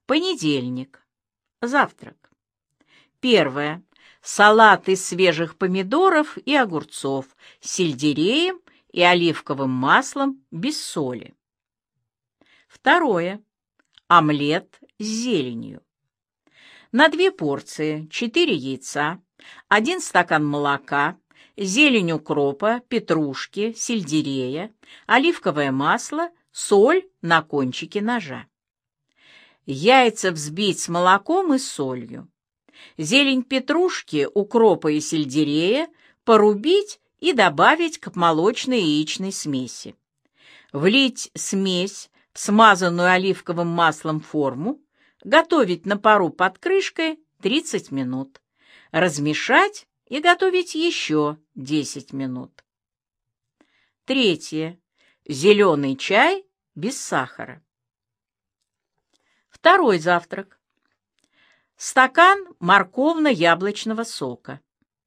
Понедельник. Завтрак. Первое. Салат из свежих помидоров и огурцов с сельдереем и оливковым маслом без соли. Второе. Омлет с зеленью. На 2 порции 4 яйца, 1 стакан молока, зелень укропа, петрушки, сельдерея, оливковое масло, соль на кончике ножа. Яйца взбить с молоком и солью. Зелень петрушки, укропа и сельдерея порубить и добавить к молочной яичной смеси. Влить смесь в смазанную оливковым маслом форму, готовить на пару под крышкой 30 минут. Размешать и готовить еще 10 минут. Третье. Зеленый чай без сахара. Второй завтрак. Стакан морковно-яблочного сока.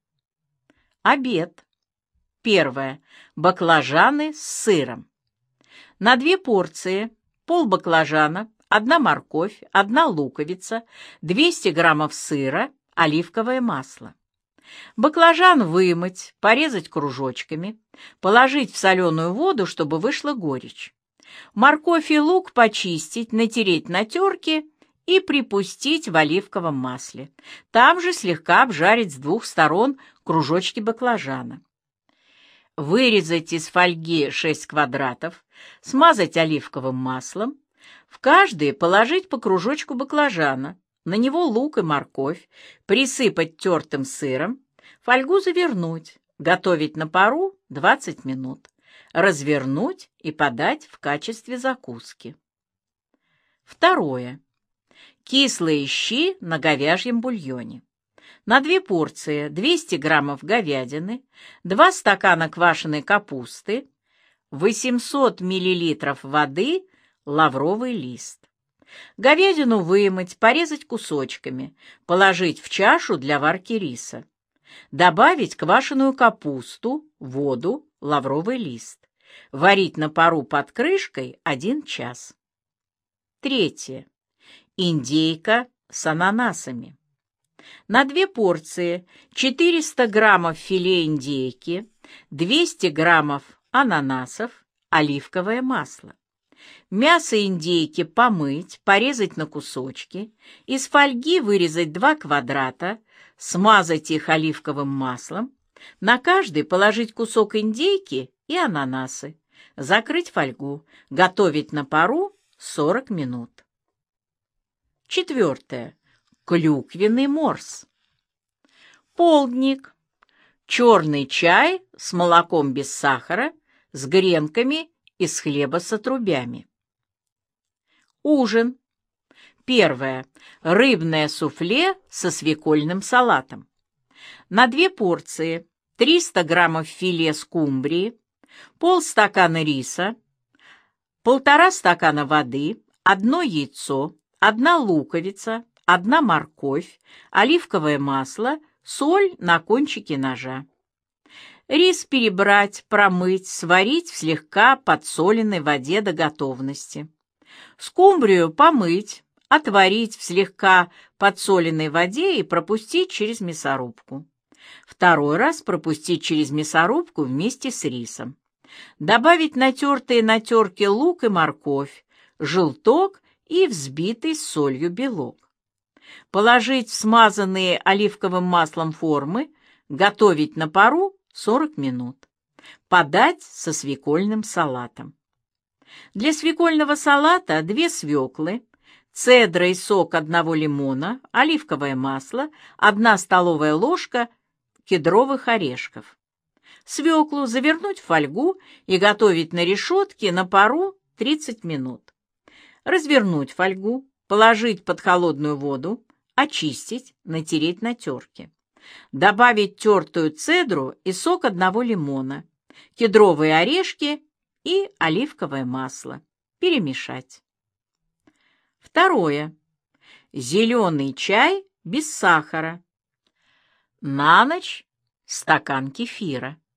Обед. Первое. Баклажаны с сыром. На 2 порции полбаклажана, 1 морковь, 1 луковица, 200 граммов сыра, оливковое масло. Баклажан вымыть, порезать кружочками, положить в соленую воду, чтобы вышла горечь. Морковь и лук почистить, натереть на терке и припустить в оливковом масле. Там же слегка обжарить с 2 сторон кружочки баклажана. Вырезать из фольги 6 квадратов, смазать оливковым маслом, в каждый положить по кружочку баклажана, на него лук и морковь, присыпать тертым сыром, фольгу завернуть, готовить на пару 20 минут, развернуть и подать в качестве закуски. Второе. Кислые щи на говяжьем бульоне. На 2 порции 200 граммов говядины, 2 стакана квашеной капусты, 800 миллилитров воды, лавровый лист. Говядину вымыть, порезать кусочками, положить в чашу для варки риса. Добавить квашеную капусту, воду, лавровый лист. Варить на пару под крышкой 1 час. Третье. Индейка с ананасами. На 2 порции 400 граммов филе индейки, 200 граммов ананасов, оливковое масло. Мясо индейки помыть, порезать на кусочки, из фольги вырезать 2 квадрата, смазать их оливковым маслом, на каждый положить кусок индейки и ананасы, закрыть фольгу, готовить на пару 40 минут. Четвертое. Клюквенный морс. Полдник. Черный чай с молоком без сахара, с гренками из хлеба с отрубями. Ужин. Первое. Рыбное суфле со свекольным салатом. На 2 порции 300 граммов филе скумбрии, полстакана риса, 1,5 стакана воды, 1 яйцо, 1 луковица, 1 морковь, оливковое масло, соль на кончике ножа. Рис перебрать, промыть, сварить в слегка подсоленной воде до готовности. Скумбрию помыть, отварить в слегка подсоленной воде и пропустить через мясорубку. Второй раз пропустить через мясорубку вместе с рисом. Добавить натертые на терке лук и морковь, желток и взбитый с солью белок. Положить в смазанные оливковым маслом формы, готовить на пару 40 минут. Подать со свекольным салатом. Для свекольного салата 2 свеклы, цедра и сок 1 лимона, оливковое масло, 1 столовая ложка кедровых орешков. Свеклу завернуть в фольгу и готовить на решетке на пару 30 минут. Развернуть фольгу, положить под холодную воду, очистить, натереть на терке. Добавить тертую цедру и сок 1 лимона, кедровые орешки и оливковое масло. Перемешать. Второе. Зеленый чай без сахара. На ночь стакан кефира.